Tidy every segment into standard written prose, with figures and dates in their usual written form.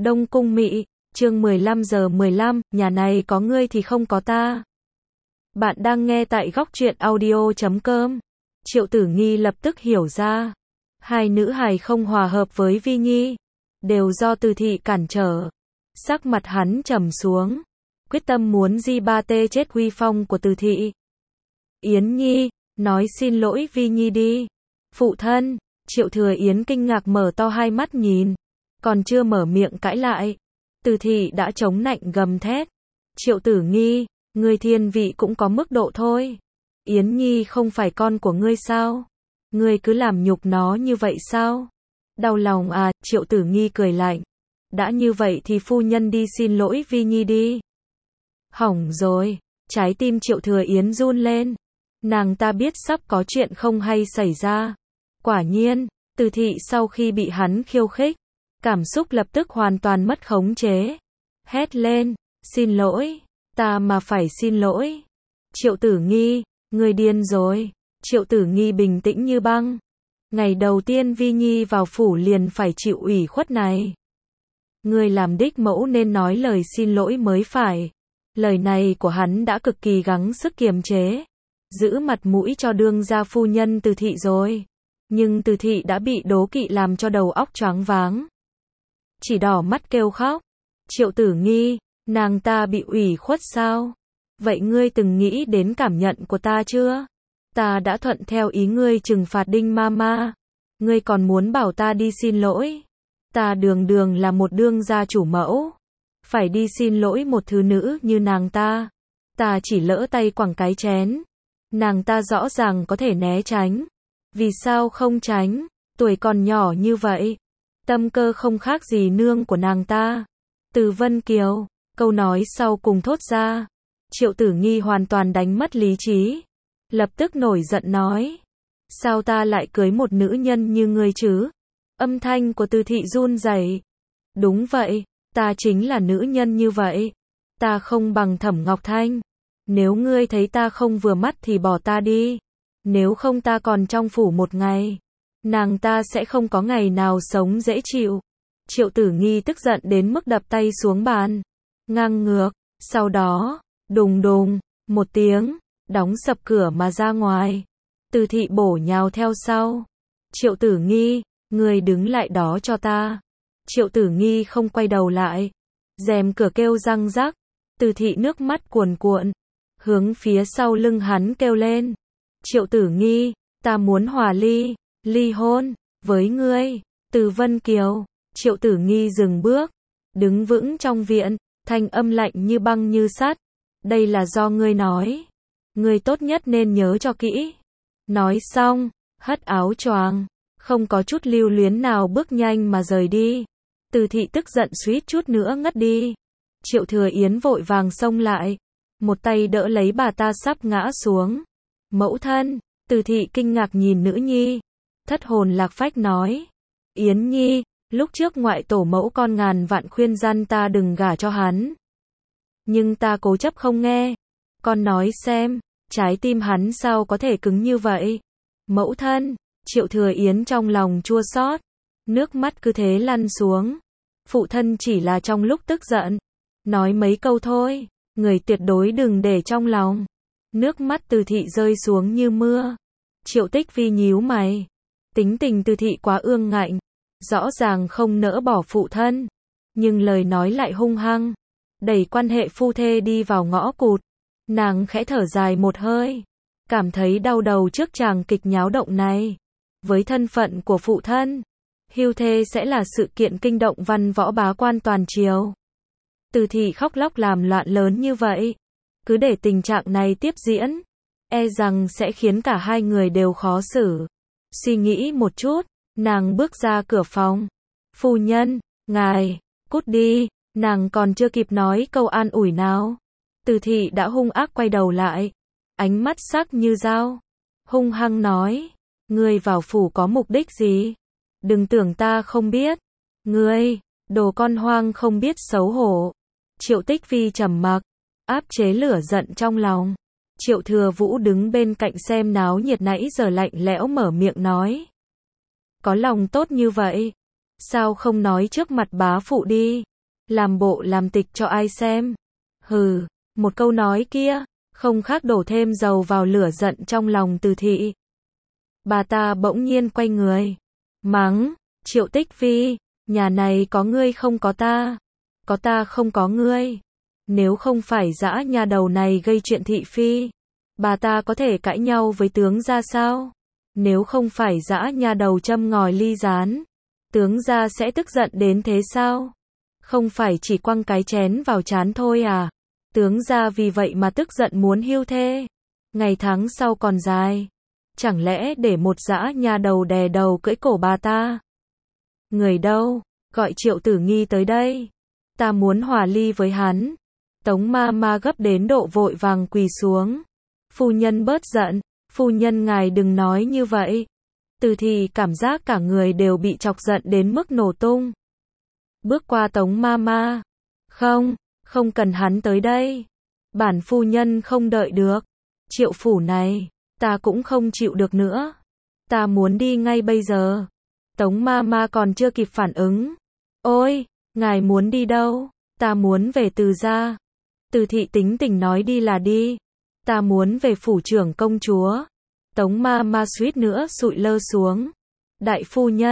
Đông Cung Mị, chương 15:15, nhà này có ngươi thì không có ta. Bạn đang nghe tại góc truyện audio.com. Triệu Tử Nghi lập tức hiểu ra, hai nữ hài không hòa hợp với Vi Nhi, đều do Từ Thị cản trở. Sắc mặt hắn trầm xuống, quyết tâm muốn di ba tê chết uy phong của Từ Thị. Yến Nhi, nói xin lỗi Vi Nhi đi. Phụ thân, Triệu Thừa Yến kinh ngạc mở to hai mắt nhìn, còn chưa mở miệng cãi lại, Từ Thị đã chống nạnh gầm thét. Triệu Tử Nghi, ngươi thiên vị cũng có mức độ thôi. Yến Nhi không phải con của ngươi sao? Ngươi cứ làm nhục nó như vậy sao? Đau lòng à, Triệu Tử Nghi cười lạnh. Đã như vậy thì phu nhân đi xin lỗi Vi Nhi đi. Hỏng rồi, trái tim Triệu Thừa Yến run lên. Nàng ta biết sắp có chuyện không hay xảy ra. Quả nhiên, Từ Thị sau khi bị hắn khiêu khích, cảm xúc lập tức hoàn toàn mất khống chế. Hét lên, xin lỗi, ta mà phải xin lỗi. Triệu Tử Nghi, ngươi điên rồi. Triệu Tử Nghi bình tĩnh như băng. Ngày đầu tiên Vi Nhi vào phủ liền phải chịu ủy khuất này. Ngươi làm đích mẫu nên nói lời xin lỗi mới phải. Lời này của hắn đã cực kỳ gắng sức kiềm chế, giữ mặt mũi cho đương gia phu nhân Từ Thị rồi. Nhưng Từ Thị đã bị đố kỵ làm cho đầu óc choáng váng, chỉ đỏ mắt kêu khóc. Triệu Tử Nghi, nàng ta bị ủy khuất sao? Vậy ngươi từng nghĩ đến cảm nhận của ta chưa? Ta đã thuận theo ý ngươi trừng phạt Đinh Mama. Ngươi còn muốn bảo ta đi xin lỗi? Ta đường đường là một đương gia chủ mẫu, phải đi xin lỗi một thứ nữ như nàng ta. Ta chỉ lỡ tay quẳng cái chén, nàng ta rõ ràng có thể né tránh. Vì sao không tránh? Tuổi còn nhỏ như vậy, tâm cơ không khác gì nương của nàng ta. Từ Vân Kiều, câu nói sau cùng thốt ra. Triệu Tử Nghi hoàn toàn đánh mất lý trí, lập tức nổi giận nói. Sao ta lại cưới một nữ nhân như ngươi chứ? Âm thanh của Từ Thị run rẩy. Đúng vậy, ta chính là nữ nhân như vậy. Ta không bằng Thẩm Ngọc Thanh. Nếu ngươi thấy ta không vừa mắt thì bỏ ta đi. Nếu không ta còn trong phủ một ngày, nàng ta sẽ không có ngày nào sống dễ chịu. Triệu Tử Nghi tức giận đến mức đập tay xuống bàn, ngang ngược. Sau đó, đùng đùng, một tiếng, đóng sập cửa mà ra ngoài. Từ Thị bổ nhào theo sau. Triệu Tử Nghi, ngươi đứng lại đó cho ta. Triệu Tử Nghi không quay đầu lại. Rèm cửa kêu răng rắc. Từ Thị nước mắt cuồn cuộn, hướng phía sau lưng hắn kêu lên. Triệu Tử Nghi, ta muốn hòa ly hôn với ngươi. Từ Vân Kiều. Triệu Tử Nghi dừng bước, đứng vững trong viện, thanh âm lạnh như băng như sắt. Đây là do ngươi nói, ngươi tốt nhất nên nhớ cho kỹ. Nói xong, hất áo choàng, không có chút lưu luyến nào bước nhanh mà rời đi. Từ Thị tức giận suýt chút nữa ngất đi. Triệu Thừa Yến vội vàng xông lại, một tay đỡ lấy bà ta sắp ngã xuống. Mẫu thân. Từ Thị kinh ngạc nhìn nữ nhi, thất hồn lạc phách nói. Yến Nhi, lúc trước ngoại tổ mẫu con ngàn vạn khuyên răn ta đừng gả cho hắn, nhưng ta cố chấp không nghe. Con nói xem, trái tim hắn sao có thể cứng như vậy? Mẫu thân. Triệu Thừa Yến trong lòng chua xót, nước mắt cứ thế lăn xuống. Phụ thân chỉ là trong lúc tức giận, nói mấy câu thôi, người tuyệt đối đừng để trong lòng. Nước mắt Từ Thị rơi xuống như mưa. Triệu Tích Vi nhíu mày, tính tình Từ Thị quá ương ngạnh, rõ ràng không nỡ bỏ phụ thân, nhưng lời nói lại hung hăng, đẩy quan hệ phu thê đi vào ngõ cụt. Nàng khẽ thở dài một hơi, cảm thấy đau đầu trước tràng kịch nháo động này. Với thân phận của phụ thân, hưu thê sẽ là sự kiện kinh động văn võ bá quan toàn triều. Từ Thị khóc lóc làm loạn lớn như vậy, cứ để tình trạng này tiếp diễn, e rằng sẽ khiến cả hai người đều khó xử. Suy nghĩ một chút, nàng bước ra cửa phòng. Phu nhân, ngài, cút đi. Nàng còn chưa kịp nói câu an ủi nào, Từ Thị đã hung ác quay đầu lại, ánh mắt sắc như dao, hung hăng nói. Ngươi vào phủ có mục đích gì? Đừng tưởng ta không biết. Ngươi, đồ con hoang không biết xấu hổ. Triệu Tích Vi trầm mặc, áp chế lửa giận trong lòng. Triệu Thừa Vũ đứng bên cạnh xem náo nhiệt nãy giờ lạnh lẽo mở miệng nói. Có lòng tốt như vậy, sao không nói trước mặt bá phụ đi? làm bộ làm tịch cho ai xem. Hừ, một câu nói kia, không khác đổ thêm dầu vào lửa giận trong lòng Từ thị. Bà ta bỗng nhiên quay người, mắng, Triệu Tích Phi, nhà này có ngươi không có ta không có ngươi. Nếu không phải dã nhà đầu này gây chuyện thị phi, bà ta có thể cãi nhau với tướng gia sao? Nếu không phải dã nhà đầu châm ngòi ly gián, tướng gia sẽ tức giận đến thế sao? Không phải chỉ quăng cái chén vào trán thôi à? Tướng gia vì vậy mà tức giận muốn hưu thê. Ngày tháng sau còn dài. Chẳng lẽ để một dã nhà đầu đè đầu cưỡi cổ bà ta? Người đâu? Gọi Triệu Tử Nghi tới đây. Ta muốn hòa ly với hắn. Tống ma ma gấp đến độ vội vàng quỳ xuống. Phu nhân bớt giận, phu nhân ngài đừng nói như vậy. Từ thì cảm giác cả người đều bị chọc giận đến mức nổ tung. Bước qua Tống ma ma. Không cần hắn tới đây. Bản phu nhân không đợi được. Triệu phủ này, ta cũng không chịu được nữa. Ta muốn đi ngay bây giờ. Tống ma ma còn chưa kịp phản ứng. Ôi, ngài muốn đi đâu? Ta muốn về Từ gia. Từ thị tính tình nói đi là đi. Ta muốn về phủ trưởng công chúa. Tống ma ma suýt nữa sụi lơ xuống. Đại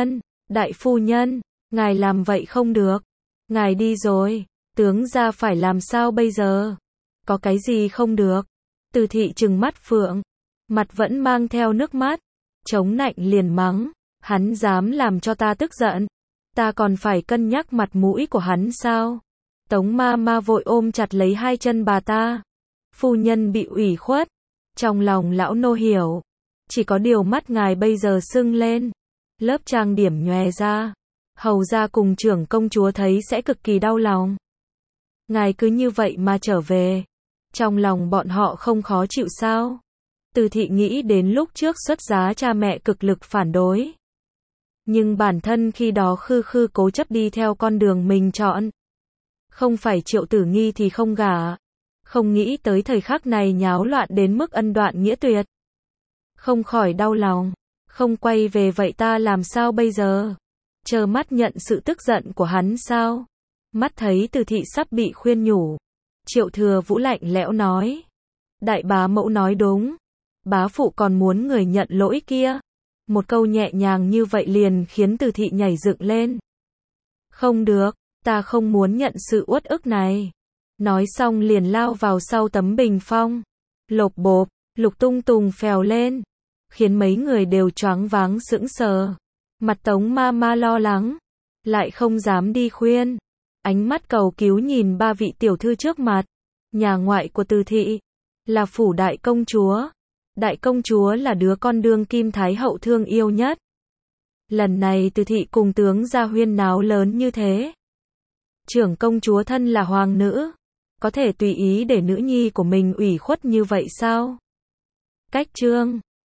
phu nhân, ngài làm vậy không được. Ngài đi rồi, tướng gia phải làm sao bây giờ? Có cái gì không được? Từ thị trừng mắt phượng, mặt vẫn mang theo nước mắt, chống nạnh liền mắng, hắn dám làm cho ta tức giận. Ta còn phải cân nhắc mặt mũi của hắn sao? Tống ma ma vội ôm chặt lấy hai chân bà ta. Phu nhân bị ủy khuất. Trong lòng lão nô hiểu. Chỉ có điều mắt ngài bây giờ sưng lên. Lớp trang điểm nhòe ra. Hầu ra cùng trưởng công chúa thấy sẽ cực kỳ đau lòng. Ngài cứ như vậy mà trở về. Trong lòng bọn họ không khó chịu sao? Từ thị nghĩ đến lúc trước xuất giá cha mẹ cực lực phản đối. Nhưng bản thân khi đó khư cố chấp đi theo con đường mình chọn. Không phải Triệu Tử Nghi thì không gả. Không nghĩ tới thời khắc này nháo loạn đến mức ân đoạn nghĩa tuyệt. Không khỏi đau lòng. Không quay về vậy ta làm sao bây giờ? Chờ mắt nhận sự tức giận của hắn sao? Mắt thấy Từ thị sắp bị khuyên nhủ. Triệu Thừa Vũ lạnh lẽo nói. Đại bá mẫu nói đúng. Bá phụ còn muốn người nhận lỗi kia. Một câu nhẹ nhàng như vậy liền khiến Từ thị nhảy dựng lên. Không được, ta không muốn nhận sự uất ức này. Nói xong liền lao vào sau tấm bình phong. Lộp bộp, Lục Tung Tùng phèo lên. Khiến mấy người đều choáng váng sững sờ. Mặt Tống ma ma lo lắng. Lại không dám đi khuyên. Ánh mắt cầu cứu nhìn ba vị tiểu thư trước mặt. Nhà ngoại của Từ thị. Là phủ đại công chúa. Đại công chúa là đứa con đương kim thái hậu thương yêu nhất. Lần này Từ thị cùng tướng gia huyên náo lớn như thế. Trưởng công chúa thân là hoàng nữ. Có thể tùy ý để nữ nhi của mình ủy khuất như vậy sao? Cách chương